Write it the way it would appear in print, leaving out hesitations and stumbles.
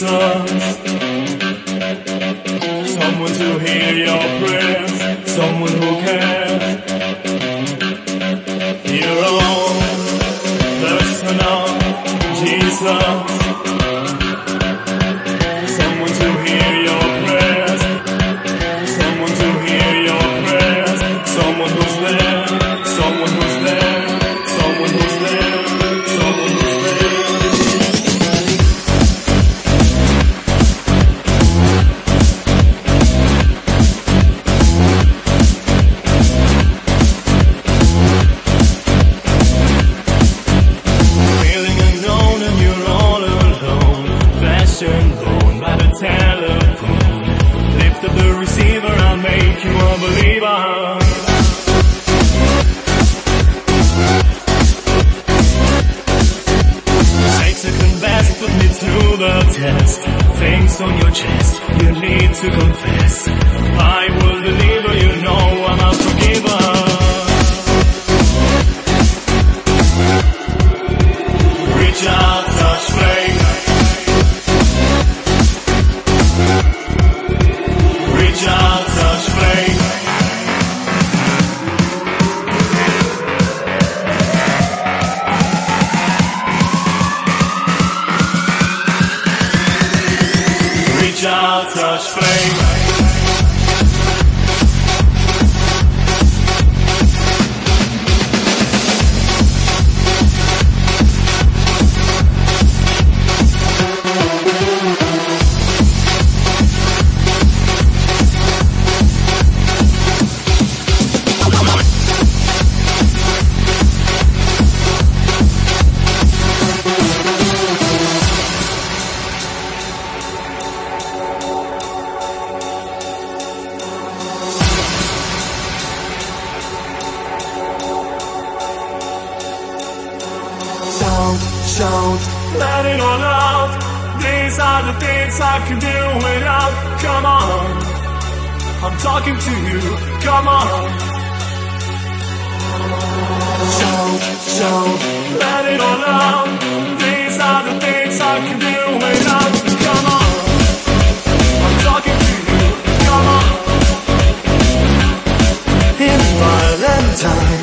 Jesus. Someone to hear your prayers, someone who cares. Your own personal Jesus. Someone to hear your prayers, someone to hear your prayers, someone who's there, someone who's there, someone who's there, someone who's there. Feeling unknown and you're all alone, fashioned by the telephone. Lift up the receiver, I'll make you a believer. Second best, put me to the test. Things on your chest, you need to confess. I will deliver, you know I'm a forgiver. Reach out, touch flame. Reach out, touch flame. Reach out, touch flame. Shout, let it all out. These are the things I can do without. Come on, I'm talking to you. Come on. Shout, let it all out. These are the things I can do without. Come on, I'm talking to you. Come on. In Valentine.